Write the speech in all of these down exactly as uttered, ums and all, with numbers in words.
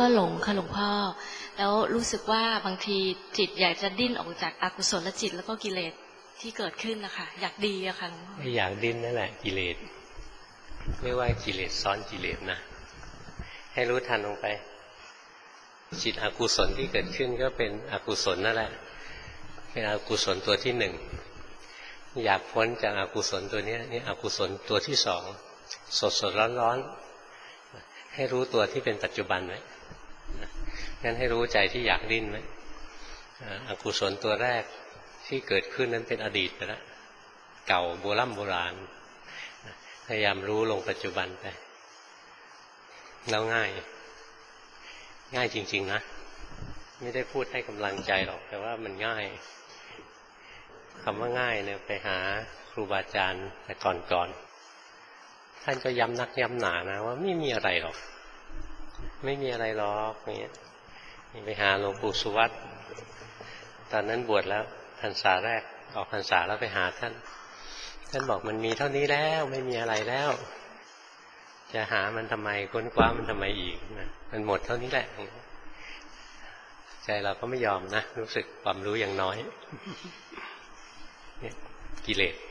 ก็หลงค่ะหลวงพ่อแล้วรู้สึกว่าบางทีจิตอยากจะดิ้นออกจากอกุศลจิตแล้วก็กิเลสที่เกิดขึ้นนะคะอยากดีอะค่ะหลวงพ่อไม่อยากดิ้นนั่นแหละกิเลสไม่ว่ากิเลสซ้อนกิเลสนะให้รู้ทันลงไปจิตอกุศลที่เกิดขึ้นก็เป็นอกุศลนั่นแหละเป็นอกุศลตัวที่หนึ่งอยากพ้นจากอกุศลตัวนี้นี่อกุศลตัวที่สองสดสดร้อนร้อนให้รู้ตัวที่เป็นปัจจุบันไว้งั้นให้รู้ใจที่อยากดิ้นไว้อกุศลตัวแรกที่เกิดขึ้นนั้นเป็นอดีตไปแล้วเก่าโบราณโบราณพยายามรู้ลงปัจจุบันไปแล้วง่ายง่ายจริงๆนะไม่ได้พูดให้กำลังใจหรอกแต่ว่ามันง่ายคำว่าง่ายเนี่ยไปหาครูบาอาจารย์แต่ก่อนๆท่านก็ย้ำนักย้ำหนานะว่าไม่มีอะไรหรอกไม่มีอะไรหรอกเนี่ยไปหาหลวงปู่สุวัตตอนนั้นบวชแล้วพรรษาแรกออกพรรษาแล้วไปหาท่านท่านบอกมันมีเท่านี้แล้วไม่มีอะไรแล้วจะหามันทำไมค้นคว้ามันทำไมอีกนะมันหมดเท่านี้แหละใจเราก็ไม่ยอมนะรู้สึกความรู้อย่างน้อยเนี่ยกิเลส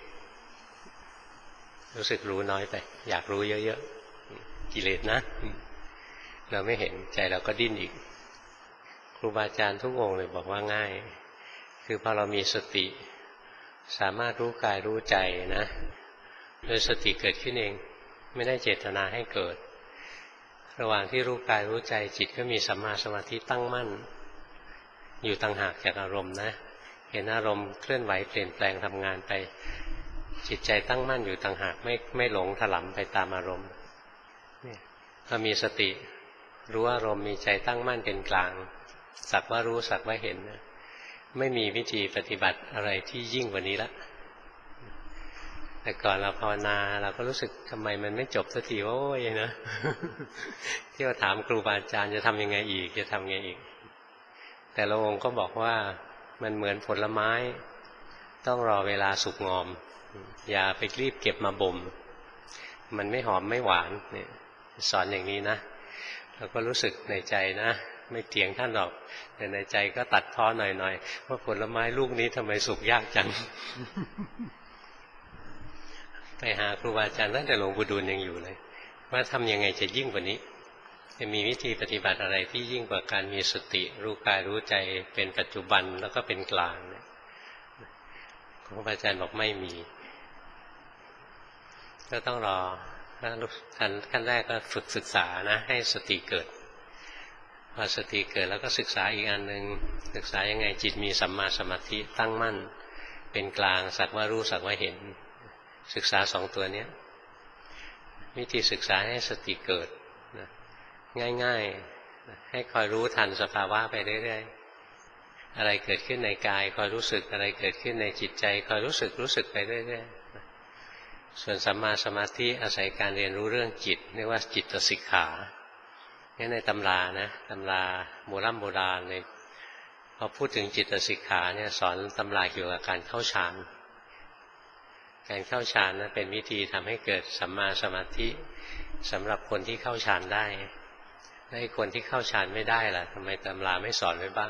รู้สึกรู้น้อยไปอยากรู้เยอะๆกิเลสนะเราไม่เห็นใจเราก็ดิ้นอีกครูบาอาจารย์ทุกองค์เลยบอกว่าง่ายคือพอเรามีสติสามารถรู้กายรู้ใจนะโดยสติเกิดขึ้นเองไม่ได้เจตนาให้เกิดระหว่างที่รู้กายรู้ใจจิตก็มีสัมมาสมาธิตั้งมั่นอยู่ต่างหากจากอารมณ์นะเห็นอารมณ์เคลื่อนไหวเปลี่ยนแปลงทำงานไปจิตใจตั้งมั่นอยู่ต่างหากไม่ไม่หลงถลำไปตามอารมณ์นี่พอมีสติรู้อารมณ์มีใจตั้งมั่นเป็นกลางสักว่ารู้สักว่าเห็นนะไม่มีวิธีปฏิบัติอะไรที่ยิ่งกว่านี้ละแต่ก่อนเราภาวนาเราก็รู้สึกทำไมมันไม่จบสักทีโอ้ยนะที่เราถามครูบาอาจารย์จะทำยังไงอีกจะทำยังไงอีกแต่ละองค์ก็บอกว่ามันเหมือนผลไม้ต้องรอเวลาสุกงอมอย่าไปรีบเก็บมาบ่มมันไม่หอมไม่หวานเนี่ยสอนอย่างนี้นะเราก็รู้สึกในใจนะไม่เถียงท่านหรอกแต่ในใจก็ตัดพ้อหน่อยๆว่าผลไม้ลูกนี้ทำไมสุกยากจัง ไปหาครูบาอาจารย์ตั้งแต่หลวงปู่ดูลยังอยู่เลยว่าทำยังไงจะยิ่งกว่านี้จะมีวิธีปฏิบัติอะไรที่ยิ่งกว่าการมีสติรู้กายรู้ใจเป็นปัจจุบันแล้วก็เป็นกลางเนี่ยครูบาอาจารย์บอกไม่มีก็ต้องรอขั้นขั้นแรกก็ฝึกศึกษานะให้สติเกิดพอสติเกิดแล้วก็ศึกษาอีกอันหนึ่งศึกษายังไงจิตมีสัมมาสมาธิตั้งมั่นเป็นกลางสักว่ารู้สักว่าเห็นศึกษาสองตัวนี้วิธีศึกษาให้สติเกิดนะง่ายๆให้คอยรู้ทันสภาวะไปเรื่อยๆอะไรเกิดขึ้นในกายคอยรู้สึกอะไรเกิดขึ้นในจิตใจคอยรู้สึกรู้สึกไปเรื่อยๆส่วนสัมมาสมาธิอาศัยการเรียนรู้เรื่องจิตเรียกว่าจิตสิกขาเนี่ยในตำรานะตำราโบราณโบราณเลยพอพูดถึงจิตสิกขาเนี่ยสอนตำราเกี่ยวกับการเข้าฌานการเข้าฌานนะเป็นวิธีทำให้เกิดสัมมาสมาธิสำหรับคนที่เข้าฌานได้และคนที่เข้าฌานไม่ได้ล่ะทำไมตำราไม่สอนไว้บ้าง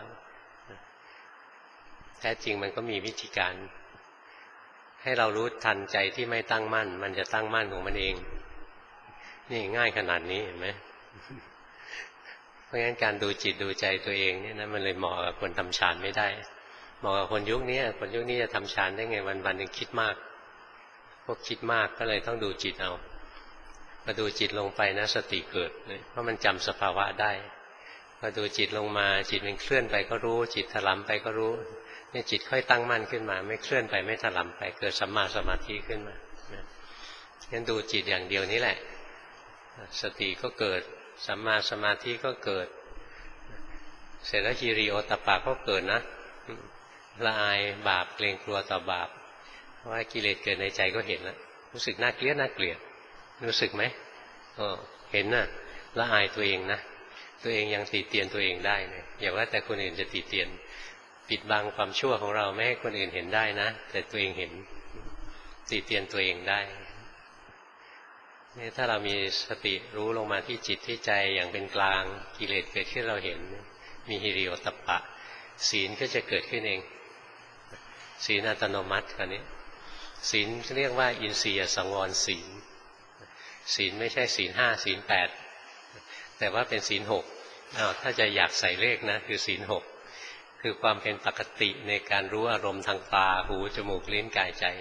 แท้จริงมันก็มีวิธีการให้เรารู้ทันใจที่ไม่ตั้งมั่นมันจะตั้งมั่นของมันเองนี่ง่ายขนาดนี้เห็นไหมเพราะงั้นการดูจิตดูใจตัวเองเนี่ยนะมันเลยเหมาะกับคนทำฌานไม่ได้เหมาะกับคนยุคนี้คนยุคนี้จะทำฌานได้ไงวันๆยังคิดมากพวกคิดมากก็เลยต้องดูจิตเอาพอดูจิตลงไปนะสติเกิดเพราะมันจำสภาวะได้พอดูจิตลงมาจิตมันเคลื่อนไปก็รู้จิตถลำไปก็รู้เนี่ยจิตค่อยตั้งมั่นขึ้นมาไม่เคลื่อนไปไม่ถลำไปเกิดสัมมาสมาธิขึ้นมางั้นดูจิตอย่างเดียวนี้แหละสติก็เกิดสัมมาสมาธิก็เกิดเสร็จแล้วฮิริโอตตัปปะก็เกิดนะละอายบาปเกรงกลัวต่อบาปว่ากิเลสเกิดในใจก็เห็นแล้วรู้สึกน่าเกลียดน่าเกลียดรู้สึกไหมเออเห็นน่ะละอายตัวเองนะตัวเองยังติเตียนตัวเองได้เนี่ยอย่าว่าแต่คนอื่นจะติเตียนปิดบังความชั่วของเราไม่ให้คนอื่นเห็นได้นะแต่ตัวเองเห็นติเตียนตัวเองได้นี่ถ้าเรามีสติรู้ลงมาที่จิตที่ใจอย่างเป็นกลางกิเลสเกิดขึ้นเราเห็นมีฮิริโอตตัปปะศีลก็จะเกิดขึ้นเองศีลอัตโนมัติอันนี้ศีลเรียกว่าอินทรียสังวรศีลศีลไม่ใช่ศีลห้าศีลแปดแต่ว่าเป็นศีลหกอ้าวถ้าจะอยากใส่เลขนะคือศีลหกคือความเป็นปกติในการรู้อารมณ์ทางตาหูจมูกลิ้นกายใจ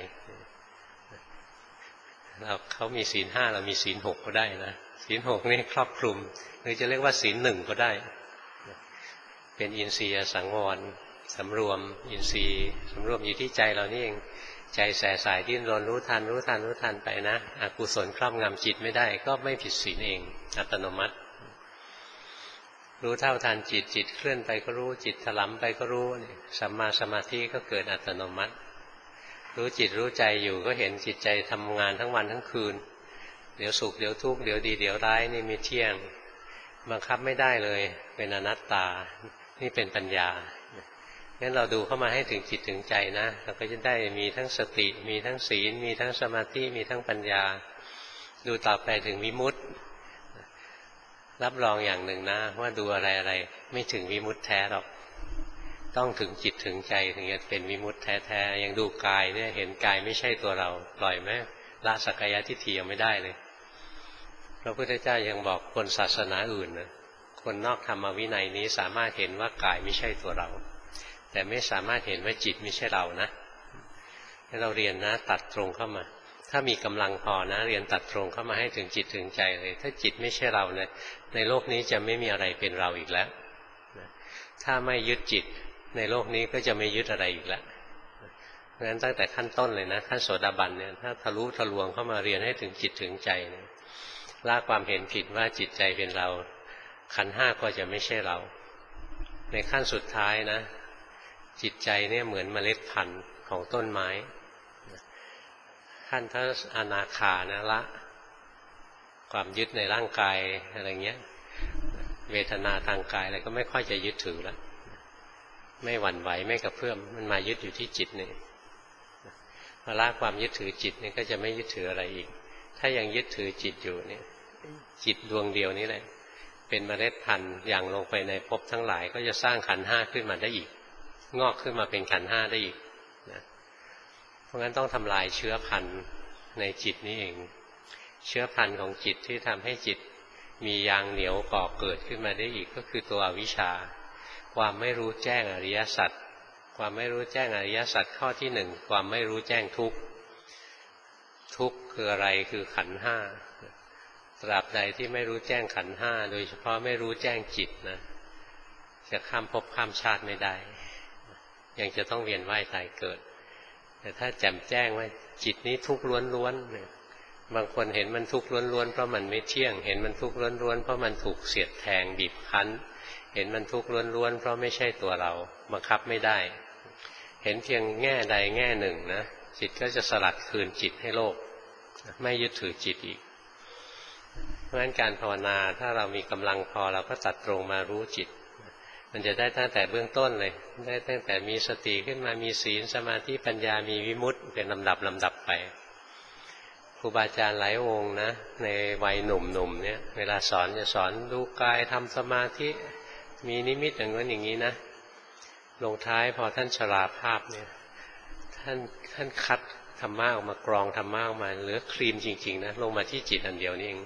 เราเขามีศีลห้าเรามีศีลหกก็ได้นะศีลหกนี่ครอบคลุมหรือจะเรียกว่าศีลหนึ่งก็ได้เป็นอินทรียสังวรสำรวมอินทรีย์สำรวมอยู่ที่ใจเรานี่เองใจแสสายดิ้นรนรู้ทันรู้ทันรู้ทันไปนะอกุศลครอบงำจิตไม่ได้ก็ไม่ผิดศีลเองอัตโนมัติรู้เท่าทันจิตจิตเคลื่อนไปก็รู้จิตถลำไปก็รู้สัมมาสมาธิก็เกิดอัตโนมัติรู้จิตรู้ใจอยู่ก็เห็นจิตใจทำงานทั้งวันทั้งคืนเดี๋ยวสุขเดี๋ยวทุกข์เดี๋ยวดีเดี๋ยวร้ายนี่มีเที่ยงบังคับไม่ได้เลยเป็นอนัตตานี่เป็นปัญญางั้นเราดูเข้ามาให้ถึงจิตถึงใจนะเราก็จะได้มีทั้งสติมีทั้งศีลมีทั้งสมาธิมีทั้งปัญญาดูต่อไปถึงวิมุตติรับรองอย่างหนึ่งนะว่าดูอะไรอะไรไม่ถึงวิมุตติแท้หรอกต้องถึงจิตถึงใจถึงจะเป็นวิมุตติแท้ๆอย่างดูกายเนี่ยเห็นกายไม่ใช่ตัวเราปล่อยไหมละสักกายทิฏฐิยังไม่ได้เลยพระพุทธเจ้ายังบอกคนศาสนาอื่นนะคนนอกธรรมวินัยนี้สามารถเห็นว่ากายไม่ใช่ตัวเราแต่ไม่สามารถเห็นว่าจิตไม่ใช่เรานะให้เราเรียนนะตัดตรงเข้ามาถ้ามีกำลังพอนะเรียนตัดตรงเข้ามาให้ถึงจิตถึงใจเลยถ้าจิตไม่ใช่เราเนี่ยในโลกนี้จะไม่มีอะไรเป็นเราอีกแล้วถ้าไม่ยึดจิตในโลกนี้ก็จะไม่ยึดอะไรอีกแล้วเพราะฉะนั้นตั้งแต่ขั้นต้นเลยนะขั้นโสดาบันเนี่ยถ้าทะลุทะลวงเข้ามาเรียนให้ถึงจิตถึงใจเนี่ยละความเห็นผิดว่าจิตใจเป็นเราขันธ์ห้าก็จะไม่ใช่เราในขั้นสุดท้ายนะจิตใจเนี่ยเหมือนเมล็ดพันธุ์ของต้นไม้ขั้นถ้าอนาคานะละความยึดในร่างกายอะไรเงี้ยเวทนาทางกายอะไรก็ไม่ค่อยจะยึดถือแล้วไม่หวั่นไหวไม่กระเพื่อมมันมายึดอยู่ที่จิตนี่พอละความยึดถือจิตนี่ก็จะไม่ยึดถืออะไรอีกถ้ายังยึดถือจิตอยู่เนี่ยจิตดวงเดียวนี้แหละเป็นเมล็ดพันธุ์อย่างลงไปในภพทั้งหลายก็จะสร้างขันธ์ห้าขึ้นมาได้อีกงอกขึ้นมาเป็นขันธ์ห้าได้อีกนะเพราะงั้นต้องทำลายเชื้อพันธุ์ในจิตนี้เองเชื้อพันธุ์ของจิตที่ทำให้จิตมียางเหนียวก่อเกิดขึ้นมาได้อีกก็คือตัวอวิชชาความไม่รู้แจ้งอริยสัจความไม่รู้แจ้งอริยสัจข้อที่หนึ่งความไม่รู้แจ้งทุกข์ทุกข์คืออะไรคือขันธ์ห้าตราบใดที่ไม่รู้แจ้งขันธ์ห้าโดยเฉพาะไม่รู้แจ้งจิตนะจะข้ามภพข้ามชาติไม่ได้ยังจะต้องเวียนว่ายตายเกิดแต่ถ้าแจ่มแจ้งว่าจิตนี้ทุกข์ล้วนๆบางคนเห็นมันทุกข์ล้วนๆเพราะมันไม่เที่ยงเห็นมันทุกข์ล้วนๆเพราะมันถูกเสียดแทงบีบคั้นเห็นมันทุกข์ล้วนๆเพราะไม่ใช่ตัวเราบังคับไม่ได้เห็นเพียงแง่ใดแง่หนึ่งนะจิตก็จะสลัดคืนจิตให้โลกไม่ยึดถือจิตอีกเพราะฉะนั้นการภาวนาถ้าเรามีกำลังพอเราก็ตัดตรงมารู้จิตมันจะได้ตั้งแต่เบื้องต้นเลยได้ตั้งแต่มีสติขึ้นมามีศีลสมาธิปัญญามีวิมุตติเป็นลำดับลำดับไปครูบาอาจารย์หลายองค์นะในวัยหนุ่มๆเนี่ยเวลาสอนจะสอนดูกายทำสมาธิมีนิมิตอย่างนั้นอย่างนี้นะลงท้ายพอท่านชราภาพเนี่ยท่านท่านคัดธรรมะออกมากรองธรรมะออกมาเหลือครีมจริงๆนะลงมาที่จิตอันเดียวนี่เอง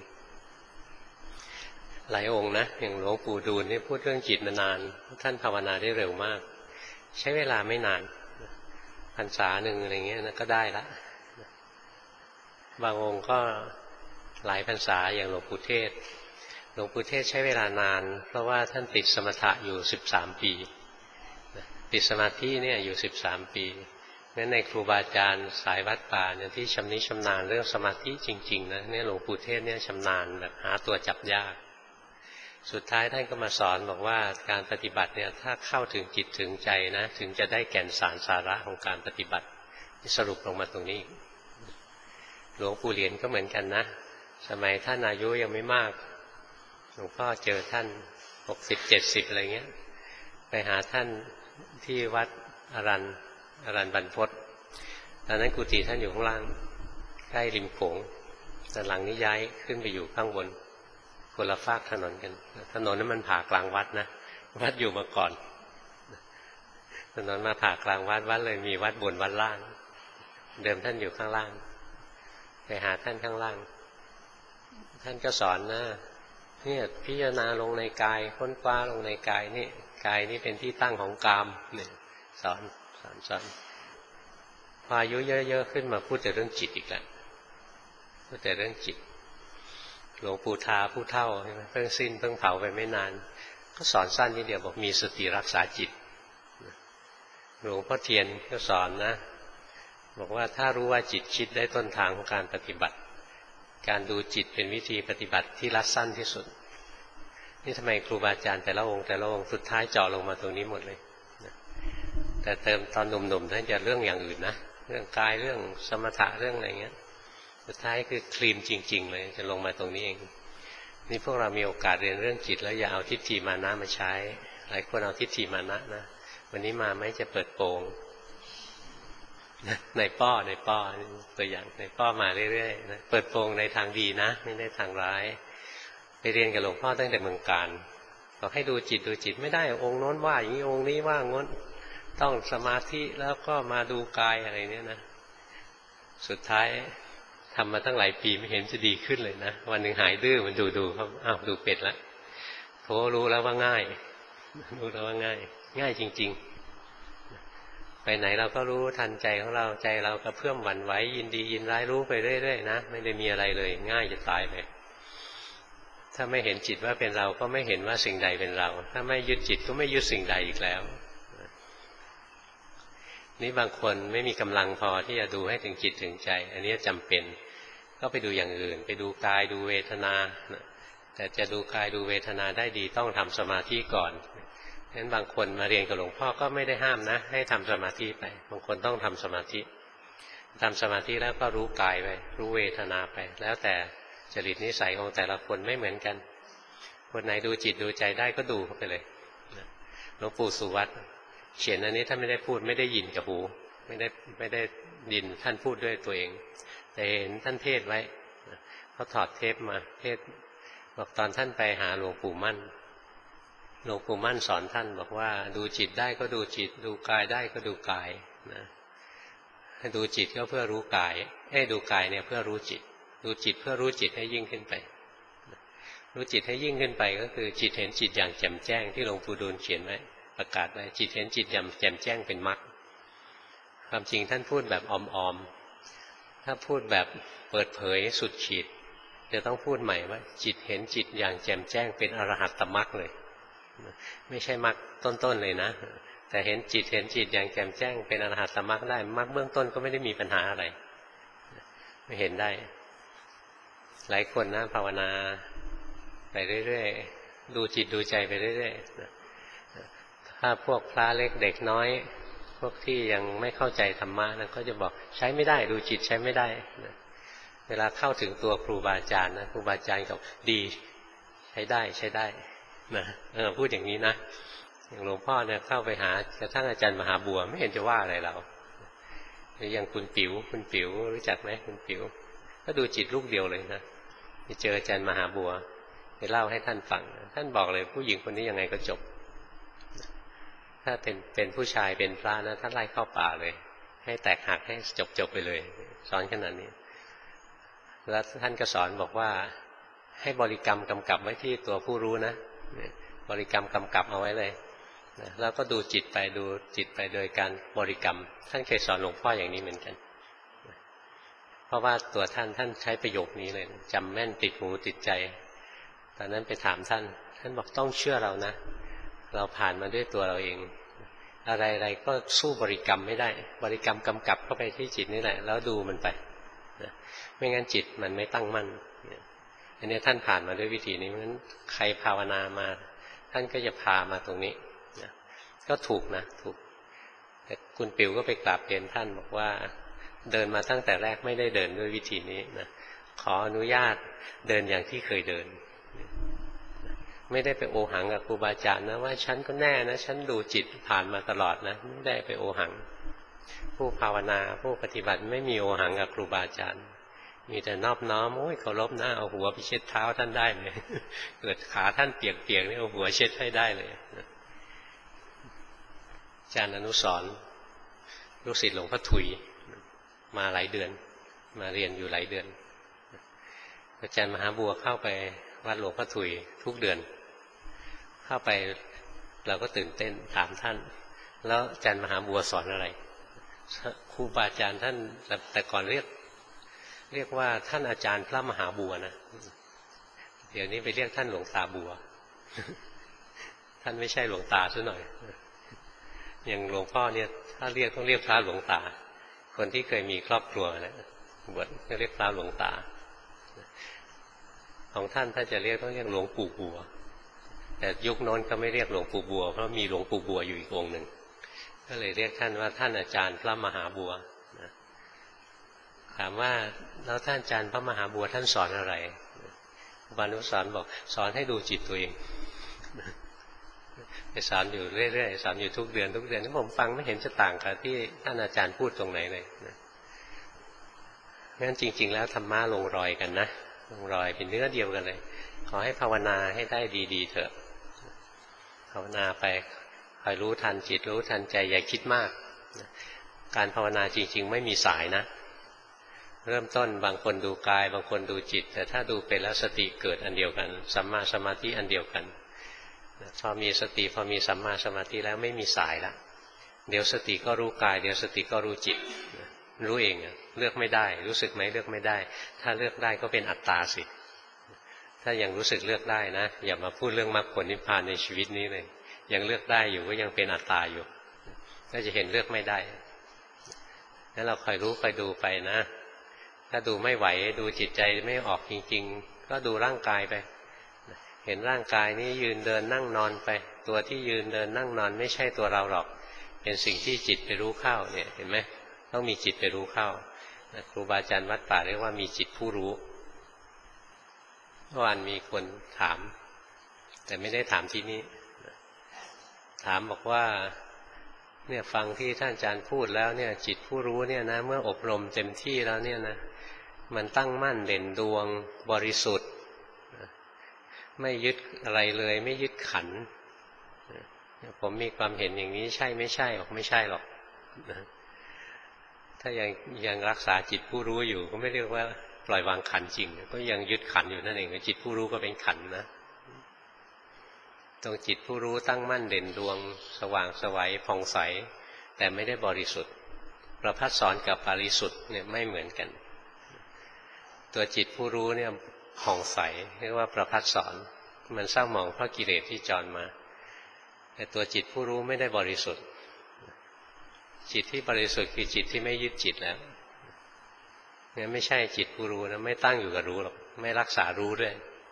หลายองค์นะอย่างหลวงปู่ดูลนี่พูดเรื่องจิตมานานท่านภาวนาได้เร็วมากใช้เวลาไม่นานพรรษาหนึ่งอะไรเงี้ยนะก็ได้ละบางองค์ก็หลายพรรษาอย่างหลวงปู่เทศหลวงปู่เทศใช้เวลานานเพราะว่าท่านติดสมถะอยู่สิบสามปีติดสมาธิเนี่ยอยู่สิบสามปีงั้นในครูบาอาจารย์สายวัดป่าเนี่ยที่ชำนิชำนาญเรื่องสมาธิจริงๆนะเนี่ยหลวงปู่เทศเนี่ยชำนาญแบบหาตัวจับยากสุดท้ายท่านก็มาสอนบอกว่าการปฏิบัติเนี่ยถ้าเข้าถึงจิตถึงใจนะถึงจะได้แก่นสารสาระของการปฏิบัติสรุปลงมาตรงนี้หลวงปู่เหรียญก็เหมือนกันนะสมัยท่านอายุยังไม่มากหลวงพ่อเจอท่านหกสิบเจ็ดสิบอะไรเงี้ยไปหาท่านที่วัดอรัญอรัญบรรพตตอนนั้นกุฏิท่านอยู่ข้างล่างใกล้ริมโขงแต่หลังนี้ย้ายขึ้นไปอยู่ข้างบนคนละฟากถนนกันถนนนั้นมันผ่ากลางวัดนะวัดอยู่มาก่อนถนนมาผ่ากลางวัดวัดเลยมีวัดบนวัดล่างเดิมท่านอยู่ข้างล่างไปหาท่านข้างล่างท่านก็สอนนะเนี่ยพิจารณาลงในกายค้นคว้าลงในกายนี่กายนี่เป็นที่ตั้งของกามเนี่ยสอนสอนสอนพออายุเยอะๆขึ้นมาพูดแต่เรื่องจิตอีกแล้วพูดแต่เรื่องจิตหลวงปู่ทาผู้เฒ่าใช่ไหมเพิ่งสิ้นเพิ่งเผาไปไม่นานก็สอนสั้นนิดเดียวบอกมีสติรักษาจิตหลวงพ่อเทียนก็สอนนะบอกว่าถ้ารู้ว่าจิตคิดได้ต้นทางของการปฏิบัติการดูจิตเป็นวิธีปฏิบัติที่รัดสั้นที่สุดนี่ทำไมครูบาอาจารย์แต่ละองค์แต่ละองค์สุดท้ายเจาะลงมาตรงนี้หมดเลยแต่เติมตอนหนุ่มๆท่านจะเรื่องอย่างอื่นนะเรื่องกายเรื่องสมถะเรื่องอะไรเงี้ยสุดท้ายคือคลีนจริงๆเลยจะลงมาตรงนี้เองนี่พวกเรามีโอกาสเรียนเรื่องจิตแล้วอย่าเอาทิฏฐิมานะมาใช้หลายคนเอาทิฏฐิมานะนะวันนี้มาไม่จะเปิดโปงในป้อในป้อตัวอย่างในป้อมาเรื่อยๆนะเปิดโปงในทางดีนะไม่ได้ทางร้ายไปเรียนกับหลวงพ่อตั้งแต่เมืองการบอกให้ดูจิตดูจิตไม่ได้องค์โน้นว่าอย่างนี้องค์นี้ว่าง้นต้องสมาธิแล้วก็มาดูกายอะไรเนี่ยนะสุดท้ายทำมาตั้งหลายปีไม่เห็นจะดีขึ้นเลยนะวันหนึ่งหายดื้อมันดูดูเขาอ้าวดูเป็ดแล้วโธ่รู้แล้วว่าง่ายรู้แล้วว่าง่ายง่ายจริงๆไปไหนเราก็รู้ทันใจของเราใจเรากระเพื่อมหวั่นไหวยินดียินร้ายรู้ไปเรื่อยๆนะไม่ได้มีอะไรเลยง่ายจะตายเลยถ้าไม่เห็นจิตว่าเป็นเราก็ไม่เห็นว่าสิ่งใดเป็นเราถ้าไม่ยึดจิตก็ไม่ยึดสิ่งใดอีกแล้วนี่บางคนไม่มีกำลังพอที่จะดูให้ถึงจิตถึงใจอันนี้จำเป็นก็ไปดูอย่างอื่นไปดูกายดูเวทนาแต่จะดูกายดูเวทนาได้ดีต้องทำสมาธิก่อนงั้นบางคนมาเรียนกับหลวงพ่อก็ไม่ได้ห้ามนะให้ทำสมาธิไปบางคนต้องทำสมาธิทำสมาธิแล้วก็รู้กายไปรู้เวทนาไปแล้วแต่จริตนิสัยของแต่ละคนไม่เหมือนกันคนไหนดูจิตดูใจได้ก็ดูเข้าไปเลยหลวงปู่สุวัตเขียนอันนี้ท่านไม่ได้พูดไม่ได้ยินกับหูไม่ได้ไม่ได้ยินท่านพูดด้วยตัวเองแต่เห็นท่านเทศไว้เขาถอดเทปมาเทศบอกตอนท่านไปหาหลวงปู่มั่นหลวงปู่มั่นสอนท่านบอกว่าดูจิตได้ก็ดูจิตดูกายได้ก็ดูกายนะดูจิตก็เพื่อรู้กายให้ดูกายเนี่ยเพื่อรู้จิตดูจิตเพื่อรู้จิตให้ยิ่งขึ้นไปรู้จิตให้ยิ่งขึ้นไปก็คือจิตเห็นจิตอย่างแจ่มแจ้งที่หลวงปู่ดูลเขียนไว้ประกาศไว้จิตเห็นจิตอย่างแจ่มแจ้งเป็นมรรคความจริงท่านพูดแบบออมๆถ้าพูดแบบเปิดเผยสุดขีดจะต้องพูดใหม่ว่าจิตเห็นจิตอย่างแจ่มแจ้งเป็นอรหัตตมรรคเลยไม่ใช่มรรคต้นๆเลยนะแต่เห็นจิตเห็นจิตอย่างแจ่มแจ้งเป็นอรหัตตมรรคได้มรรคเบื้องต้นก็ไม่ได้มีปัญหาอะไรไม่เห็นได้หลายคนนะภาวนาไปเรื่อยๆดูจิตดูใจไปเรื่อยๆถ้าพวกพระเล็กเด็กน้อยพวกที่ยังไม่เข้าใจธรรมะนะก็จะบอกใช้ไม่ได้ดูจิตใช้ไม่ได้นะเวลาเข้าถึงตัวครูบาอาจารย์นะครูบาอาจารย์ก็ดีใช้ได้ใช้ได้นะเออพูดอย่างนี้นะอย่างหลวงพ่อเนี่ยเข้าไปหากระทั่งอาจารย์มหาบัวไม่เห็นจะว่าอะไรเราหรืออย่างคุณปิ๋วคุณปิ๋วรู้จักไหมคุณปิ๋วก็ดูจิตลูกเดียวเลยนะไปเจออาจารย์มหาบัวไปเล่าให้ท่านฟังท่านบอกเลยผู้หญิงคนนี้ยังไงก็จบถ้าเป็นเป็นผู้ชายเป็นพระนะท่านไล่เข้าป่าเลยให้แตกหักให้จบจบไปเลยสอนขนาดนี้แล้วท่านก็สอนบอกว่าให้บริกรรมกำกับไว้ที่ตัวผู้รู้นะบริกรรมกำกับเอาไว้เลยแล้วก็ดูจิตไปดูจิตไปโดยการบริกรรมท่านเคยสอนหลวงพ่ออย่างนี้เหมือนกันเพราะว่าตัวท่านท่านใช้ประโยคนี้เลยจำแม่นติดหูติดใจตอนนั้นไปถามท่านท่านบอกต้องเชื่อเรานะเราผ่านมาด้วยตัวเราเองอะไรๆก็สู้บริกรรมไม่ได้บริกรรมกำกับเข้าไปที่จิตนี่แหละแล้วดูมันไปไม่งั้นจิตมันไม่ตั้งมั่นอันนี้ท่านผ่านมาด้วยวิธีนี้เพราะฉะนั้นใครภาวนามาท่านก็จะพามาตรงนี้ก็ถูกนะถูกแต่คุณปิ๋วก็ไปกราบเรียนท่านบอกว่าเดินมาตั้งแต่แรกไม่ได้เดินด้วยวิธีนี้นะขออนุญาตเดินอย่างที่เคยเดินไม่ได้ไปโอหังกับครูบาอาจารย์นะว่าฉันก็แน่นะฉันดูจิตผ่านมาตลอดนะไม่ได้ไปโอหังผู้ภาวนาผู้ปฏิบัติไม่มีโอหังกับครูบาอาจารย์มีแต่นอบน้อมโอ้ยเคารพนะเอาหัวไปเช็ดเท้าท่านได้เลยเกิดขาท่านเปียกๆนี่เอาหัวเช็ดให้ได้เลยอาจารย์อนุสรณ์ลูกศิษย์หลวงพ่อถุยมาหลายเดือนมาเรียนอยู่หลายเดือนอาจารย์มหาบัวเข้าไปวัดหลวงพ่อถุยทุกเดือนเข้าไปเราก็ตื่นเต้นถามท่านแล้วอาจารย์มหาบัวสอนอะไรครูบาอาจารย์ท่านแต่ก่อนเรียกเรียกว่าท่านอาจารย์พระมหาบัวนะเดี๋ยวนี้ไปเรียกท่านหลวงตาบัวท่านไม่ใช่หลวงตาซะหน่อยอย่างหลวงพ่อเนี่ยถ้าเรียกต้องเรียกพระหลวงตาคนที่เคยมีครอบครัวนะบวชก็เรียกพระหลวงตาของท่านถ้าจะเรียกต้องเรียกหลวงปู่บัวแต่ยุคโน้นก็ไม่เรียกหลวงปู่บัวเพราะมีหลวงปู่บัวอยู่อีกองค์หนึ่งก็เลยเรียกท่านว่าท่านอาจารย์พระมหาบัวถามว่าแล้วท่านอาจารย์พระมหาบัวท่านสอนอะไรบรรลุสอนบอกสอนให้ดูจิตตัวเองไปสอนอยู่เรื่อยๆสอนอยู่ทุกเดือนทุกเดือนที่ผมฟังไม่เห็นจะต่างกับที่ท่านอาจารย์พูดตรงไหนเลยนะงั้นจริงๆแล้วธรรมะลงรอยกันนะลงรอยเป็นเนื้อเดียวกันเลยขอให้ภาวนาให้ได้ดีๆเถอะภาวนาไปคอยรู้ทันจิตรู้ทันใจอย่าคิดมากการภาวนาจริงๆไม่มีสายนะเริ่มต้นบางคนดูกายบางคนดูจิตแต่ถ้าดูเป็นแล้วสติเกิดอันเดียวกันสัมมาสมาธิอันเดียวกันพอมีสติพอมีสัมมาสมาธิแล้วไม่มีสายละเดี๋ยวสติก็รู้กายเดี๋ยวสติก็รู้จิตรู้เองเลือกไม่ได้รู้สึกไหมเลือกไม่ได้ถ้าเลือกได้ก็เป็นอัตตาสิถ้ายังรู้สึกเลือกได้นะอย่ามาพูดเรื่องมรรคผลนิพพานในชีวิตนี้เลยยังเลือกได้อยู่ก็ยังเป็นอัตตาอยู่ก็จะเห็นเลือกไม่ได้งั้นเราคอยรู้คอยดูไปนะถ้าดูไม่ไหวดูจิตใจไม่ออกจริงๆก็ดูร่างกายไปเห็นร่างกายนี้ยืนเดินนั่งนอนไปตัวที่ยืนเดินนั่งนอนไม่ใช่ตัวเราหรอกเป็นสิ่งที่จิตไปรู้เข้าเนี่ยเห็นไหมต้องมีจิตไปรู้เข้าครูบาอาจารย์วัดป่าเรียกว่ามีจิตผู้รู้เมื่อวานมีคนถามแต่ไม่ได้ถามที่นี่ถามบอกว่าเนี่ยฟังที่ท่านอาจารย์พูดแล้วเนี่ยจิตผู้รู้เนี่ยนะเมื่ออบรมเต็มที่แล้วเนี่ยนะมันตั้งมั่นเด่นดวงบริสุทธิ์ไม่ยึดอะไรเลยไม่ยึดขันธ์ผมมีความเห็นอย่างนี้ใช่ไม่ใช่บอกไม่ใช่หรอกถ้ายังยังรักษาจิตผู้รู้อยู่ก็ไม่เรียกว่าปล่อยวางขันธ์จริงก็ยังยึดขันธ์อยู่นั่นเองจิตผู้รู้ก็เป็นขันธ์นะตรงจิตผู้รู้ตั้งมั่นเด่นดวงสว่างไสวผ่องใสแต่ไม่ได้บริสุทธิ์ประภัสสรกับบริสุทธิ์เนี่ยไม่เหมือนกันตัวจิตผู้รู้เนี่ยผ่องใสเรียกว่าประภัสสรมันเศร้าหมองเพราะกิเลสที่จรมาแต่ตัวจิตผู้รู้ไม่ได้บริสุทธิ์จิตที่บริสุทธิ์คือจิตที่ไม่ยึดจิตแล้วเนี่ยไม่ใช่จิตผู้รู้นะไม่ตั้งอยู่กับรู้หรอกไม่รักษารู้ด้วย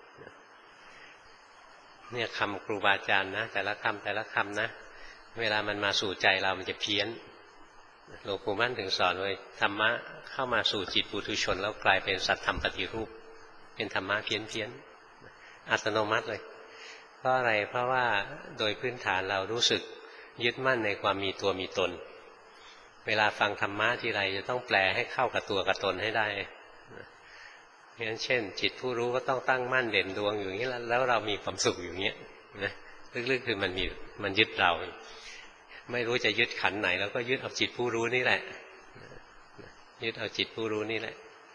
เนี่ยคำครูบาอาจารย์นะแต่ละคำแต่ละคำนะเวลามันมาสู่ใจเรามันจะเพี้ยนหลวงปู่มั่นถึงสอนไว้ธรรมะเข้ามาสู่จิตปุถุชนแล้วกลายเป็นสัตธรรมปฏิรูปเป็นธรรมะเพี้ยนเพี้ยนอัตโนมัติเลยเพราะอะไรเพราะว่าโดยพื้นฐานเรารู้สึกยึดมั่นในความมีตัวมีตนเวลาฟังธรรมะทีไรจะต้องแปลให้เข้ากับตัวกับตนให้ได้เพราะฉะนั้นเช่นจิตผู้รู้ก็ต้องตั้งมั่นเด่นดวงอยู่อย่างนี้แล้วเรามีความสุขอยู่อย่างนี้นะลึกๆคือมันมีมันยึดเราไม่รู้จะยึดขันไหนแล้วก็ยึดเอาจิตผู้รู้นี่แหละยึดเอาจิตผู้รู้นี่แหละ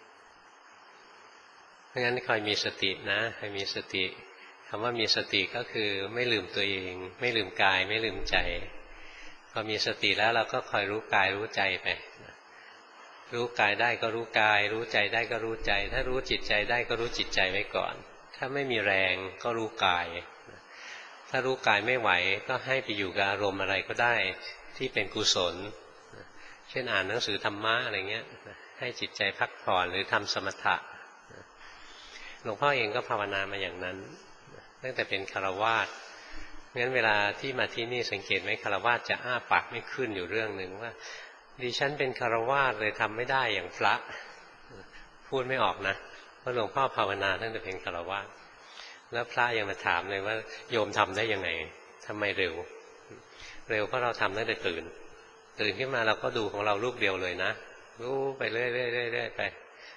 เพราะงั้นคอยมีสตินะคอยมีสติคำว่ามีสติก็คือไม่ลืมตัวเองไม่ลืมกายไม่ลืมใจพอมีสติแล้วเราก็คอยรู้กายรู้ใจไปรู้กายได้ก็รู้กายรู้ใจได้ก็รู้ใจถ้ารู้จิตใจได้ก็รู้จิตใจไว้ก่อนถ้าไม่มีแรงก็รู้กายถ้ารู้กายไม่ไหวก็ให้ไปอยู่กับอารมณ์อะไรก็ได้ที่เป็นกุศลเช่นอ่านหนังสือธรรมะอะไรเงี้ยให้จิตใจพักผ่อนหรือทำสมถะหลวงพ่อเองก็ภาวนามาอย่างนั้นตั้งแต่เป็นฆราวาสงั้นเวลาที่มาที่นี่สังเกตไหมฆราวาสจะอ้าปากไม่ขึ้นอยู่เรื่องหนึ่งว่าดิฉันเป็นฆราวาสเลยทำไม่ได้อย่างพระพูดไม่ออกนะเพราะหลวงพ่อภาวนาตั้งแต่เป็นฆราวาสแล้วพระยังมาถามเลยว่าโยมทำได้ยังไงทำไมเร็วเร็วเพราะเราทำตั้งแต่ตื่นตื่นขึ้นมาเราก็ดูของเราลูกเดียวเลยนะรู้ไปเรื่อยๆไปเว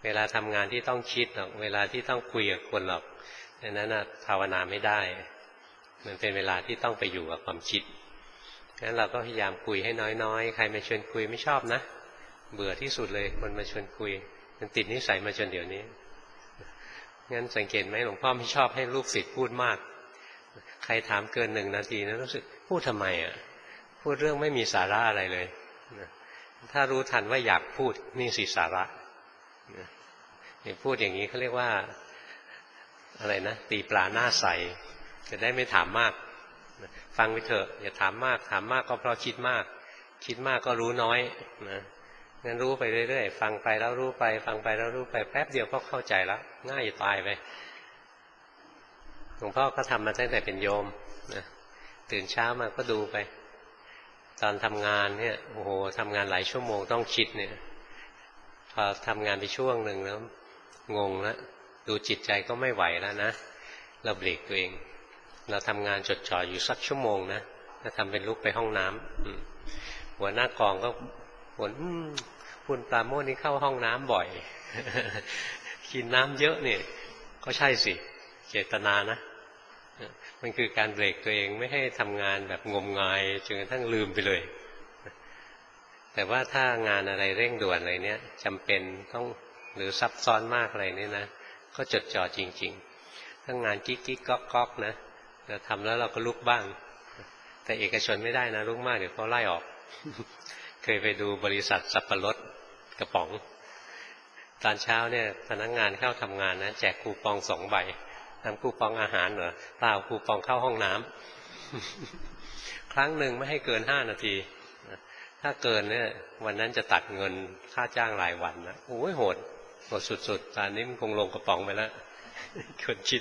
เวลาทำงานที่ต้องคิดหรอกเวลาที่ต้องคุยกับคนหรอกดังนั้นนะภาวนาไม่ได้มันเป็นเวลาที่ต้องไปอยู่กับความคิดงั้นเราก็พยายามคุยให้น้อยๆใครมาชวนคุยไม่ชอบนะเบื่อที่สุดเลยคนมาชวนคุยมันติดนิสัยมาจนเดี๋ยวนี้งั้นสังเกตไหมหลวงพ่อไม่ชอบให้ลูกศิษย์พูดมากใครถามเกินหนึ่งนาทีนะรู้สึกพูดทำไมอ่ะพูดเรื่องไม่มีสาระอะไรเลยถ้ารู้ทันว่าอยากพูดนี่สิสาระเนี่ยพูดอย่างนี้เขาเรียกว่าอะไรนะตีปลาหน้าใสจะได้ไม่ถามมากฟังไปเถอะอย่าถามมากถามมากก็เพราะคิดมากคิดมากก็รู้น้อยนะงั้นรู้ไปเรื่อยๆฟังไปแล้วรู้ไปฟังไปแล้วรู้ไปแป๊บเดียวก็เข้าใจแล้วง่ายจะตายไปหลวงพ่อก็ทำมาตั้งแต่เป็นโยมนะตื่นเช้ามาก็ดูไปตอนทำงานเนี่ยโอ้โหทำงานหลายชั่วโมงต้องคิดเนี่ยพอทำงานไปช่วงหนึ่งแล้วงงแล้วดูจิตใจก็ไม่ไหวแล้วนะเราเบรกตัวเองเราทำงานจดจ่ออยู่สักชั่วโมงนะจะทำเป็นลุกไปห้องน้ำหัวหน้ากองก็บ่นคุณปราโมทนี่เข้าห้องน้ำบ่อยกินน้ำเยอะเนี่ยก็ใช่สิเจตนานะมันคือการเบรกตัวเองไม่ให้ทำงานแบบงมงายจนกระทั่งลืมไปเลยแต่ว่าถ้างานอะไรเร่งด่วนอะไรเนี้ยจำเป็นต้องหรือซับซ้อนมากอะไรนี่นะก็จดจ่อจริงๆถ้างานกิ๊กกิ๊กก๊อกก๊อกนะเราทำแล้วเราก็ลุกบ้างแต่เอกชนไม่ได้นะลุกมากเดี๋ยวเขาไล่ออกเคยไปดูบริษัทสับปะรดกระป๋องตอนเช้าเนี่ยพนักงานเข้าทำงานนะแจกคูปองสองใบทำคูปองอาหารเหรอเปล่าคูปองเข้าห้องน้ำ ครั้งหนึ่งไม่ให้เกินห้านาทีถ้าเกินเนี่ยวันนั้นจะตัดเงินค่าจ้างรายวันนะโอ้ยโหดโหดสุดๆตอนนี้มันคงลงกระป๋องไปแล้วคนคิด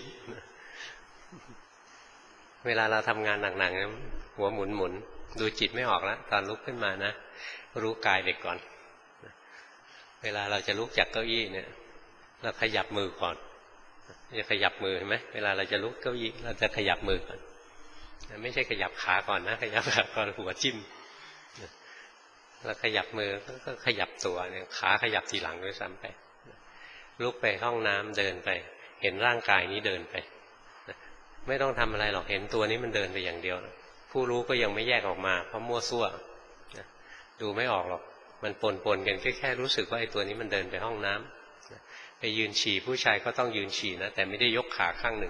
เวลาเราทำงานหนักๆหัวหมุนๆดูจิตไม่ออกแล้วตอนลุกขึ้นมานะรู้กายไปก่อนเวลาเราจะลุกจากเก้าอี้เนี่ยเราขยับมือก่อนจะขยับมือเห็นไหมเวลาเราจะลุกเก้าอี้เราจะขยับมือก่อนไม่ใช่ขยับขาก่อนนะขยับขาก่อนหัวจิ้มแล้วขยับมือก็ขยับตัวเนี่ยขาขยับทีหลังด้วยซ้ำไปลุกไปห้องน้ำเดินไปเห็นร่างกายนี้เดินไปไม่ต้องทำอะไรหรอกเห็นตัวนี้มันเดินไปอย่างเดียวผู้รู้ก็ยังไม่แยกออกมาเพราะมั่วซั่วดูไม่ออกหรอกมันปนปนกันแค่แค่รู้สึกว่าไอ้ตัวนี้มันเดินไปห้องน้ำไปยืนฉี่ผู้ชายก็ต้องยืนฉี่นะแต่ไม่ได้ยกขาข้างหนึ่ง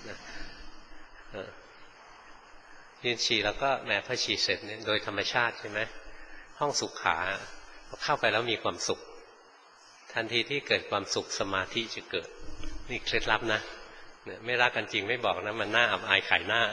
ยืนฉี่แล้วก็แม้พอฉี่เสร็จเนี่ยโดยธรรมชาติใช่ไหมห้องสุขขาเข้าไปแล้วมีความสุขทันทีที่เกิดความสุขสมาธิจะเกิดนี่เคล็ดลับนะไม่รักกันจริงไม่บอกนะมันหน้าอับอายขายหน้า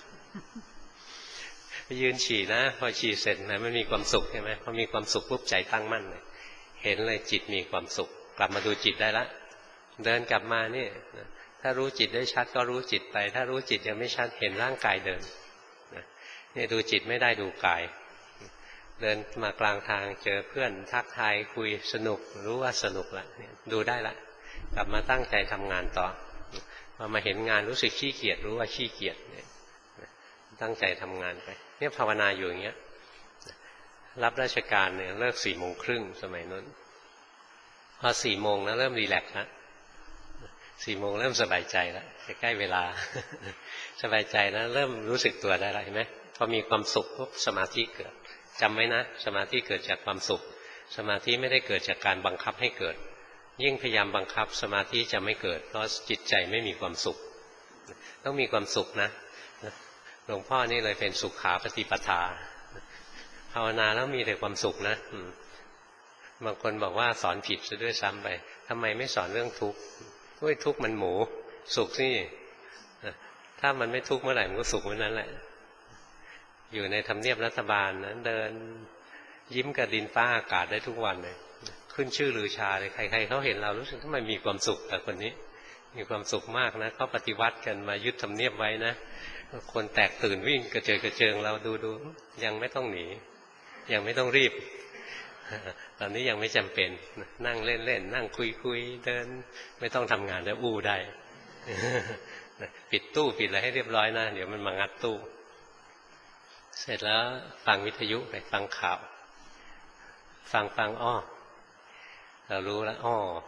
ไปยืนฉี่นะพอฉี่เสร็จนะมันมีความสุขใช่ไหมพอมีความสุขปุ๊บใจตั้งมั่นเลยเห็นเลยจิตมีความสุขกลับมาดูจิตได้ละเดินกลับมานี่ถ้ารู้จิตได้ชัดก็รู้จิตไปถ้ารู้จิตยังไม่ชัดเห็นร่างกายเดินนี่ดูจิตไม่ได้ดูกายเดินมากลางทางเจอเพื่อนทักทายคุยสนุกรู้ว่าสนุกละดูได้ละกลับมาตั้งใจทำงานต่อพอมาเห็นงานรู้สึกขี้เกียจรู้ว่าขี้เกียจตั้งใจทำงานไปเนี่ยภาวนาอยู่อย่างเงี้ยรับราชการเนี่ยเลิกสี่โมงครึ่งสมัยนั้นพอสี่โมงนะเริ่มรีแลกซ์แล้วสี่โมงเริ่มสบายใจแล้วใกล้เวลาสบายใจนะเริ่มรู้สึกตัวได้แล้วเห็นไหมพอมีความสุขปุ๊บสมาธิเกิดจำไว้นะสมาธิเกิดจากความสุขสมาธิไม่ได้เกิดจากการบังคับให้เกิดยิ่งพยายามบังคับสมาธิจะไม่เกิดเพราะจิตใจไม่มีความสุขต้องมีความสุขนะหลวงพ่อนี่เลยเป็นสุขขาปฏิปทาภาวนาแล้วมีแต่ความสุขนะบางคนบอกว่าสอนผิดซะด้วยซ้ำไปทำไมไม่สอนเรื่องทุกข์ด้วยทุกข์มันหมูสุขนี่ถ้ามันไม่ทุกข์เมื่อไหร่มันก็สุขเมื่อนั้นแหละอยู่ในทำเนียบรัฐบาลนะเดินยิ้มกับดินฟ้าอากาศได้ทุกวันเลยขึ้นชื่อลือชาเลยใครๆเขาเห็นเรารู้สึกทำไมมีความสุขแต่คนนี้มีความสุขมากนะเขาปฏิวัติกันมายึดทำเนียบไว้นะคนแตกตื่นวิ่งกระเจิงกระเจิงเราดูดูยังไม่ต้องหนียังไม่ต้องรีบตอนนี้ยังไม่จำเป็นนั่งเล่นๆนั่งคุยๆเดินไม่ต้องทำงานแล้วอู้ได้ปิดตู้ปิดอะไรให้เรียบร้อยนะเดี๋ยวมันมางัดตู้เสร็จแล้วฟังวิทยุไปฟังข่าวฟังฟังอ้อเรารู้แล้วอ้อ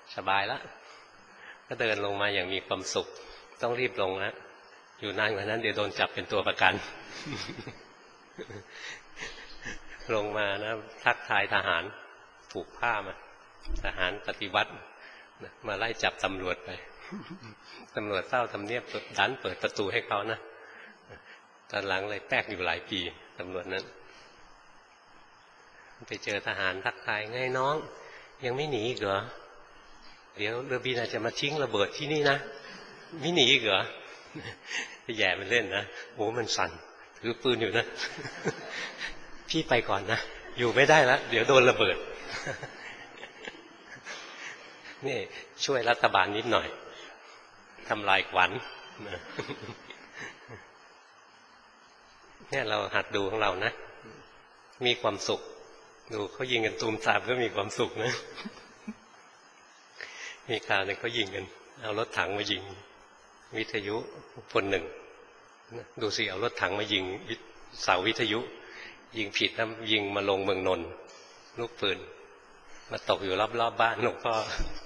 สบายแล้วก็เดินลงมาอย่างมีความสุขต้องรีบลงนะอยู่นานกว่านั้นเดี๋ยวโดนจับเป็นตัวประกัน ลงมานะทักทายทหารผูกผ้ามาทหารปฏิวัติมาไล่จับตำรวจไป ตำรวจเฝ้าทำเนียบดันเปิดประตูให้เขานะตอนหลังเลยแป๊กอยู่หลายปีตำรวจนั้นไปเจอทหารทักทายไงน้องยังไม่หนีอีกเหรอเดี๋ยวเรือบินอาจจะมาทิ้งระเบิดที่นี่นะไม่หนีอีกเหรอไปแย่มันเล่นนะโอ้มันสั่นถือปืนอยู่นะ พี่ไปก่อนนะอยู่ไม่ได้แล้วเดี๋ยวโดนระเบิด นี่ช่วยรัฐบาลนิดหน่อยทำลายขวัญเนี่ยเราหัดดูของเรานะมีความสุขดูเขายิงกันตูมตามก็มีความสุขนะมีคราวนึงเขายิงกันเอารถถังมายิงวิทยุคนหนึ่งดูสิเอารถถังมายิงเสาวิทยุยิงผิดแล้วยิงมาลงเมืองนนท์ลูกปืนมาตกอยู่รอบๆ บ, บ้านหลวงพ่อ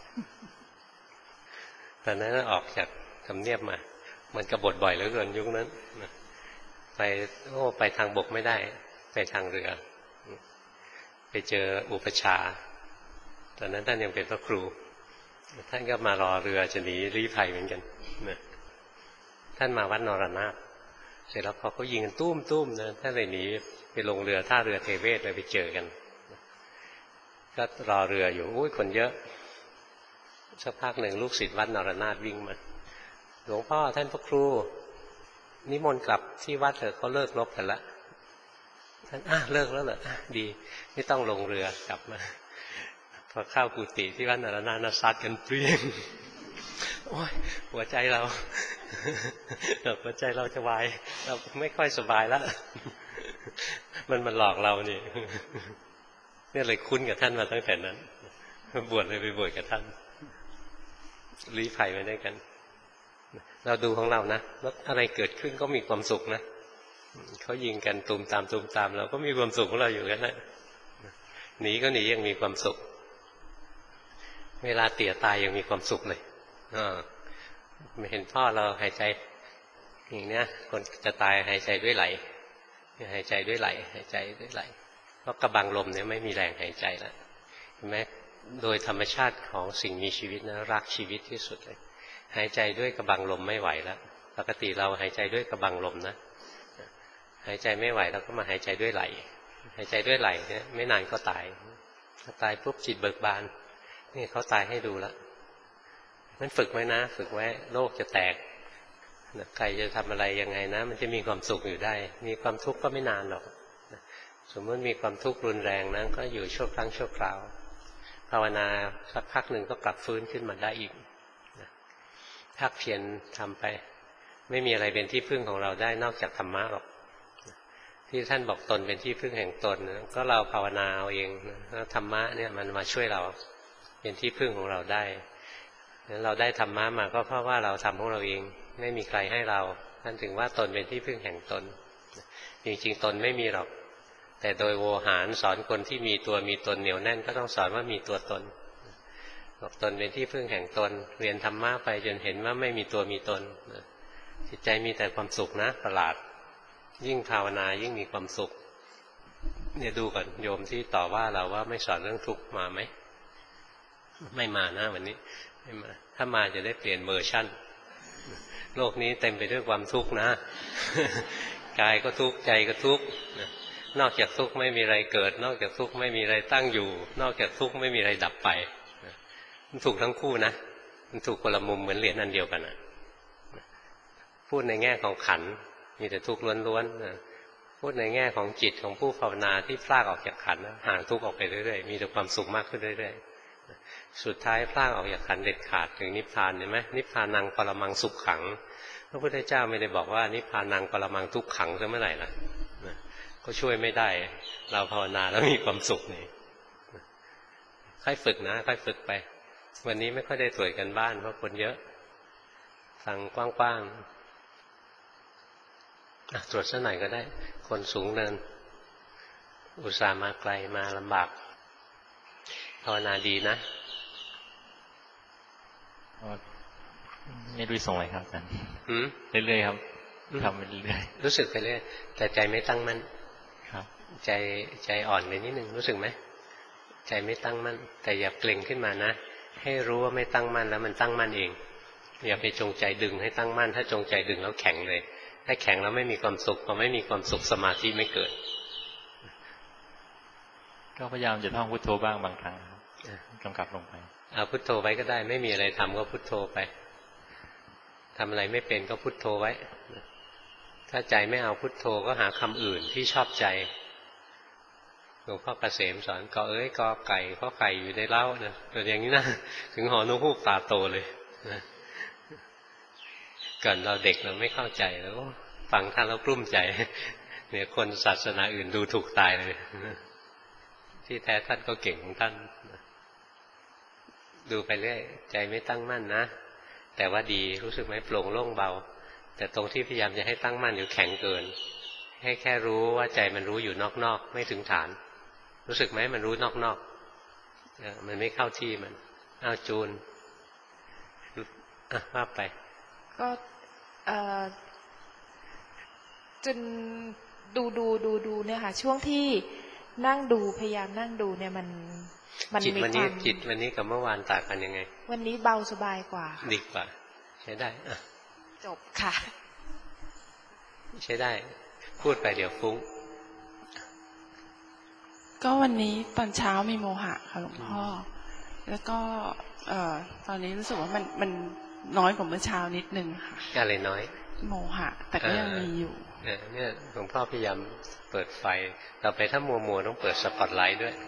ตอนนั้นออกจากทำเนียบมามันกบฏบ่อยเหลือเกินยุคนั้นไปโอ้ไปทางบกไม่ได้ไปทางเรือไปเจออุปชาตอนนั้นท่านยังเป็นพระครูท่านก็มารอเรือจะหนีลี้ภัยเหมือนกันนะท่านมาวัดนรนาถเสร็จแล้วพอเขายิงกันตุ้มตุ้มนะท่านเลยหนีไปลงเรือท่าเรือเทเวศเลยไปเจอกันก็รอเรืออยู่อุ้ยคนเยอะสักพักหนึ่งลูกศิษย์วัดนรนาถวิ่งมาหลวงพ่อท่านพระครูนิมนต์กลับที่วัดเถอะเขาเลิกรบกันละท่านอ่ะเลิกแล้วเหรออ่ะดีไม่ต้องลงเรือกลับมาพอเข้ากุฏิที่วัดนรนาถซัดกันเปรี้ยงโอ้ยหัวใจเราหัวใจเราจะวายเราไม่ค่อยสบายแล้วมันมันหลอกเรานี่เนี่ยเลยคุ้นกับท่านมาตั้งแต่นั้นบวชเลยไปบวชกับท่านลี้ภัยไปได้กันเราดูของเรานะแล้วอะไรเกิดขึ้นก็มีความสุขนะเขายิงกันตุมตามตุมตามเราก็มีความสุขของเราอยู่กันนะหนีก็หนียังมีความสุขเวลาเตี่ยตายยังมีความสุขเลยอ่าไม่เห็นพ่อเราหายใจอย่างเนี้ยคนจะตายหายใจด้วยไหลหายใจด้วยไหลหายใจด้วยไหลเพราะกระบังลมเนี่ยไม่มีแรงหายใจแล้วเห็นไหมโดยธรรมชาติของสิ่งมีชีวิตนะรักชีวิตที่สุดเลยหายใจด้วยกระบังลมไม่ไหวแล้วปกติเราหายใจด้วยกระบังลมนะหายใจไม่ไหวเราก็มาหายใจด้วยไหลหายใจด้วยไหลเนี่ยไม่นานก็ตายตายปุ๊บจิตเบิกบานนี่เขาตายให้ดูแล้วมันฝึกไว้นะฝึกไว้โลกจะแตกใครจะทำอะไรยังไงนะมันจะมีความสุขอยู่ได้มีความทุกข์ก็ไม่นานหรอกสมมติมีความทุกข์รุนแรงนั้นก็อยู่ชั่วครั้งชั่วคราวภาวนาสักพักหนึ่งก็กลับฟื้นขึ้นมาได้อีกภาคเพียรทำไปไม่มีอะไรเป็นที่พึ่งของเราได้นอกจากธรรมะหรอกที่ท่านบอกตนเป็นที่พึ่งแห่งตนก็เราภาวนาเอาเองแล้วธรรมะเนี่ยมันมาช่วยเราเป็นที่พึ่งของเราได้เราได้ธรรมะมาก็เพราะว่าเราทำของเราเองไม่มีใครให้เราท่านถึงว่าตนเป็นที่พึ่งแห่งตนจริงๆตนไม่มีหรอกแต่โดยโวหารสอนคนที่มีตัวมีตนเหนียวแน่นก็ต้องสอนว่ามีตัวตนบอกตนเป็นที่พึ่งแห่งตนเรียนธรรมะไปจนเห็นว่าไม่มีตัวมีตนจิตใจมีแต่ความสุขนะประหลาดยิ่งภาวนายิ่งมีความสุขเนี่ยดูก่อนโยมที่ต่อว่าเราว่าไม่สอนเรื่องทุกข์มาไหมไม่มานะวันนี้ไม่มาถ้ามาจะได้เปลี่ยนเวอร์ชั่นโลกนี้เต็มไปด้วยความทุกข์นะกายก็ทุกข์ใจก็ทุกข์นอกจากทุกข์ไม่มีอะไรเกิดนอกจากทุกข์ไม่มีอะไรตั้งอยู่นอกจากทุกข์ไม่มีอะไรดับไปมันถูกทั้งคู่นะมันถูกคนละมุมเหมือนเหรียญอันเดียวกันนะพูดในแง่ของขันธ์มีแต่ทุกข์ล้วนๆพูดในแง่ของจิตของผู้ภาวนาที่พลากออกจากขันธ์ห่างทุกข์ออกไปเรื่อยๆมีแต่ความสุขมากขึ้นเรื่อยๆสุดท้ายพลากออกจากขันธ์เด็ดขาดถึงนิพพานเห็นไหมนิพพานังปรมังสุขขังพระพุทธเจ้าไม่ได้บอกว่านิพพานังปรมังทุกขังซะเมื่อไหร่ล่ะก็ช่วยไม่ได้เราภาวนาแล้วมีความสุขนี่ค่อยฝึกนะค่อยฝึกไปวันนี้ไม่ค่อยได้ตรวจกันบ้านเพราะคนเยอะฟังกว้างๆตรวจสักหน่อยก็ได้คนสูงเนินอุตส่าห์มาไกลมาลำบากภาวนาดีนะไม่รู้ส่งอะไรครับอาจารย์เรื่อยๆครับทำไปเรื่อยๆรู้สึกไปเรื่อยแต่ใจไม่ตั้งมั่นครับใจใจอ่อนไปนิดนึงรู้สึกไหมใจไม่ตั้งมั่นแต่อย่าเกร็งขึ้นมานะให้รู้ว่าไม่ตั้งมั่นแล้วมันตั้งมั่นเองอย่าไปจงใจดึงให้ตั้งมั่นถ้าจงใจดึงแล้วแข็งเลยถ้าแข็งแล้วไม่มีความสุขพอไม่มีความสุขสมาธิไม่เกิดก็พยายามจะท่องพุทโธบ้างบางครั้งกำกับลงไปเอาพุทโธไว้ก็ได้ไม่มีอะไรทำก็พุทโธไปทำอะไรไม่เป็นก็พุทโธไว้ถ้าใจไม่เอาพุทโธก็หาคำอื่นที่ชอบใจหลวงพ่อเกษมสอนกอเอ้ยกอไก่ข้อไก่อยู่ในเล้านะตัวอย่างนี้นะถึงหอนกฮูกตาโตเลยนะก่อนเราเด็กเราไม่เข้าใจแล้วฟังท่านแล้วกลุ้มใจเนี่ยคนศาสนาอื่นดูถูกตายเลยที่แท้ท่านก็เก่งของท่านดูไปเรื่อยใจไม่ตั้งมั่นนะแต่ว่าดีรู้สึกไหมโปร่งโล่งเบาแต่ตรงที่พยายามจะให้ตั้งมั่นอยู่แข็งเกินให้แค่รู้ว่าใจมันรู้อยู่นอกๆไม่ถึงฐานรู้สึกไหมมันรู้นอกๆมันไม่เข้าที่มันเอาจูนอ่ะว่าไปก็จนดูดูดูดูเนี่ยค่ะช่วงที่นั่งดูพยายามนั่งดูเนี่ยมันมันจิตวันนี้จิตวันนี้กับเมื่อวานต่างกันยังไงวันนี้เบาสบายกว่าดีกว่าใช้ได้อ่ะจบค่ะใช้ได้พูดไปเดี๋ยวฟุ้งก็วันนี้ตอนเช้ามีโมหะค่ะหลวงพ่อแล้วก็เอ่อตอนนี้รู้สึกว่ามันมันน้อยกว่าเมื่อเช้านิดนึงค่ะอะไรน้อยโมหะแต่ก็ยังมีอยู่เนี่ยหลวงพ่อพยายามเปิดไฟต่อไปถ้ามัวมัวต้องเปิดสปอตไลท์ด้วย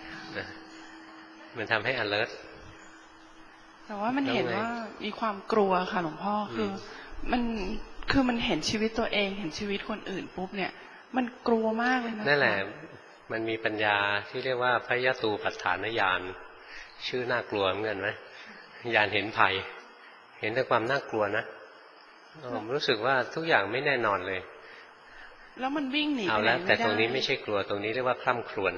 มันทำให้ alert แต่ว่ามันเห็นว่ามีความกลัวค่ะหลวงพ่อคือมันคือมันเห็นชีวิตตัวเองเห็นชีวิตคนอื่นปุ๊บเนี่ยมันกลัวมากเลยนะนั่นแหละมันมีปัญญาที่เรียกว่าพยตูปัฏฐานญาณชื่อน่ากลัวเหมือนกันไหมญาณเห็นภัยเห็นแต่ความน่ากลัวนะผมรู้สึกว่าทุกอย่างไม่แน่นอนเลยแล้วมันวิ่งหนีเอาแล้วแต่ตรงนี้ไม่ใช่กลัวตรงนี้เรียกว่าคล่ำครวญ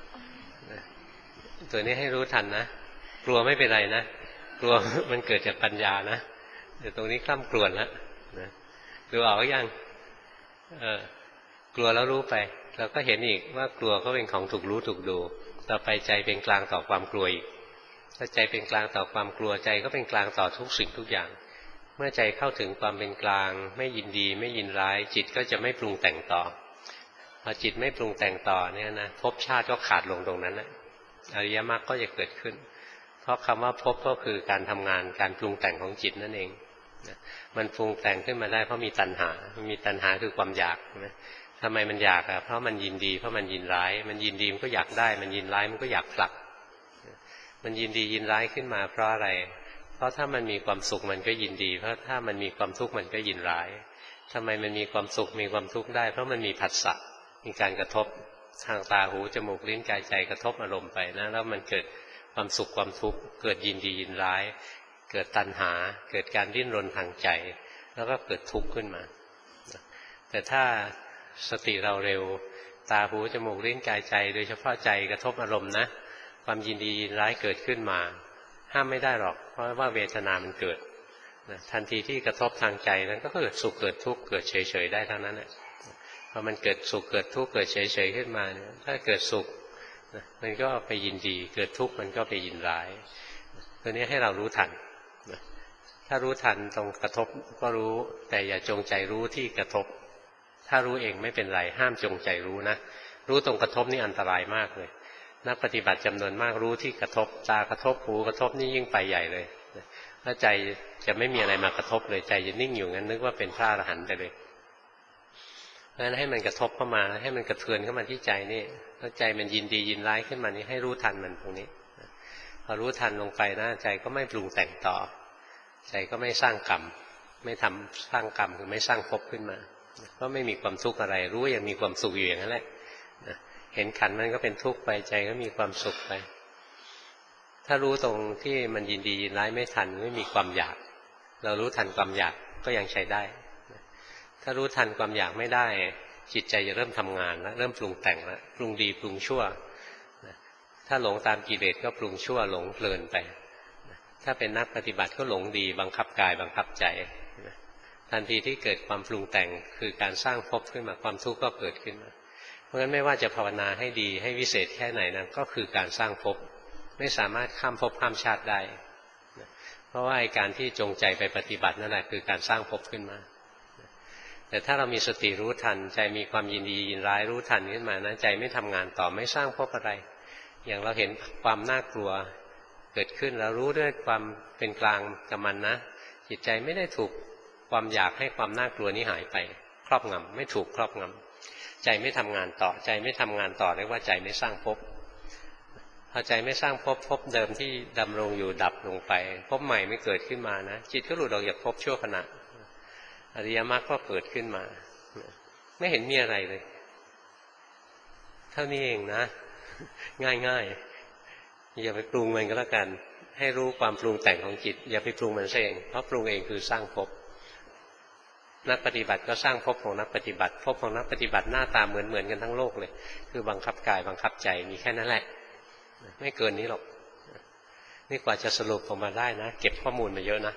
ตัวนี้ให้รู้ทันนะกลัวไม่เป็นไรนะกลัวมันเกิดจากปัญญานะแต่ตรงนี้คล่ำครวญแล้วนะดูออกก็ยังเออกลัวแล้วรู้ไปเราก็เห็นอีกว่ากลัวก็เป็นของถูกรู้ถูกดูต่อไปใจเป็นกลางต่อความกลัวอีกถ้าใจเป็นกลางต่อความกลัวใจก็เป็นกลางต่อทุกสิ่งทุกอย่างเมื่อใจเข้าถึงความเป็นกลางไม่ยินดีไม่ยินร้ายจิตก็จะไม่ปรุงแต่งต่อพอจิตไม่ปรุงแต่งต่อเนี่ยนะภพชาติก็ขาดลงตรงนั้นแหละอริยมรรคก็จะเกิดขึ้นเพราะคำว่าภพก็คือการทำงานการปรุงแต่งของจิตนั่นเองมันปรุงแต่งขึ้นมาได้เพราะมีตัณหามันมีตัณหาคือความอยากนะทำไมมันอยากอ่ะเพราะมันยินดีเพราะมันยินร้ายมันยินดีมันก็อยากได้มันยินร้ายมันก็อยากผลักมันยินดียินร้ายขึ้นมาเพราะอะไรเพราะถ้ามันมีความสุขมันก็ยินดีเพราะถ้ามันมีความทุกข์มันก็ยินร้ายทำไมมันมีความสุขมีความทุกข์ได้เพราะมันมีผัสสะมีการกระทบทางตาหูจมูกลิ้นกายใจกระทบอารมณ์ไปนะแล้วมันเกิดความสุขความทุกข์เกิดยินดียินร้ายเกิดตัณหาเกิดการดิ้นรนทางใจแล้วก็เกิดทุกข์ขึ้นมาแต่ถ้าสติเราเร็วตาหูจมูกลิ้นกายใจโดยเฉพาะใจกระทบอารมณ์นะความยินดียินร้ายเกิดขึ้นมาห้ามไม่ได้หรอกเพราะว่าเวทนามันเกิดทันทีที่กระทบทางใจนั้นก็เกิดสุขเกิดทุกข์เกิดเฉยๆได้ทั้งนั้นแหละพอมันเกิดสุขเกิดทุกข์เกิดเฉยๆขึ้นมาเนี่ยถ้าเกิดสุขมันก็ไปยินดีเกิดทุกข์มันก็ไปยินร้ายตัวนี้ให้เรารู้ทันถ้ารู้ทันตรงกระทบก็รู้แต่อย่าจงใจรู้ที่กระทบถ้ารู้เองไม่เป็นไรห้ามจงใจรู้นะรู้ตรงกระทบนี่อันตรายมากเลยนักปฏิบัติจำนวนมากรู้ที่กระทบตากระทบหูกระทบนี่ยิ่งไปใหญ่เลยถ้าใจจะไม่มีอะไรมากระทบเลยใจจะนิ่งอยู่งั้นนึกว่าเป็นพระอรหันต์ไปเลยเพราะฉะนั้นให้มันกระทบเข้ามาให้มันกระเทือนเข้ามาที่ใจนี่แล้วใจมันยินดียินร้ายขึ้นมานี่ให้รู้ทันมันตรงนี้พอรู้ทันลงไปนะใจก็ไม่ปรุงแต่งต่อใจก็ไม่สร้างกรรมไม่ทำสร้างกรรมคือไม่สร้างภพขึ้นมาก็ไม่มีความทุกข์อะไรรู้อย่างมีความสุขอยู่อย่างนั้นแหละเห็นขันมันก็เป็นทุกข์ไปใจก็มีความสุขไปถ้ารู้ตรงที่มันยินดียินร้ายไม่ทันไม่มีความอยากเรารู้ทันความอยากก็ยังใช้ได้ถ้ารู้ทันความอยากไม่ได้จิตใจจะเริ่มทำงานแล้วเริ่มปรุงแต่งแล้วปรุงดีปรุงชั่วถ้าหลงตามกิเลสก็ปรุงชั่วหลงเพลินไปถ้าเป็นนักปฏิบัติก็หลงดีบังคับกายบังคับใจทันทีที่เกิดความปรุงแต่งคือการสร้างภพขึ้นมาความทุกข์ก็เกิดขึ้นมาเพราะฉะนั้นไม่ว่าจะภาวนาให้ดีให้วิเศษแค่ไหนนั้นก็คือการสร้างภพไม่สามารถข้ามภพข้ามชาติได้เพราะว่าการที่จงใจไปปฏิบัตินั่นแหละคือการสร้างภพขึ้นมาแต่ถ้าเรามีสติรู้ทันใจมีความยินดียินร้ายรู้ทันขึ้นมานะใจไม่ทำงานต่อไม่สร้างภพอะไรอย่างเราเห็นความน่ากลัวเกิดขึ้นเรารู้ด้วยความเป็นกลางกับมันนะจิตใจไม่ได้ถูกความอยากให้ความน่ากลัวนี้หายไปครอบงำไม่ถูกครอบงำใจไม่ทำงานต่อใจไม่ทำงานต่อเรียกว่าใจไม่สร้างภพพอใจไม่สร้างภพภพเดิมที่ดำรงอยู่ดับลงไปภพใหม่ไม่เกิดขึ้นมานะจิตก็หลุดออกจากภพชั่วขณะอริยมรรคก็เกิดขึ้นมาไม่เห็นมีอะไรเลยเท่านี้เองนะง่ายๆอย่าไปปรุงมันก็แล้วกันให้รู้ความปรุงแต่งของจิตอย่าไปปรุงมันเองเพราะปรุงเองคือสร้างภพนักปฏิบัติก็สร้างภพของนักปฏิบัติภพของนักปฏิบัติหน้าตาเหมือนเหมือนกันทั้งโลกเลยคือบังคับกายบังคับใจมีแค่นั้นแหละไม่เกินนี้หรอกนี่กว่าจะสรุปออกมาได้นะเก็บข้อมูลมาเยอะนะ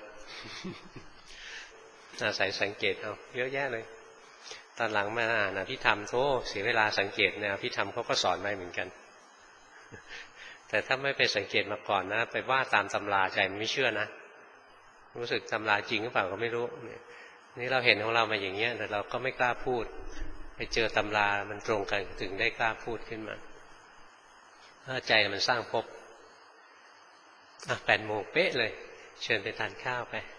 อาศัยสังเกตเอาเยอะแยะเลยตอนหลังมาอ่านอภิธรรมโธ่เสียเวลาสังเกตเนี่ยอภิธรรมเขาก็สอนไว้เหมือนกันแต่ถ้าไม่ไปสังเกตมาก่อนนะไปว่าตามตำราใจมันไม่เชื่อนะรู้สึกตำราจริงหรือเปล่าก็ไม่รู้นี่เราเห็นของเรามาอย่างเงี้ยแต่เราก็ไม่กล้าพูดไปเจอตำรามันตรงกันถึงได้กล้าพูดขึ้นมาถ้าใจมันสร้างภพอ่ะแปดโมงเป๊ะเลยเชิญไปทานข้าวไป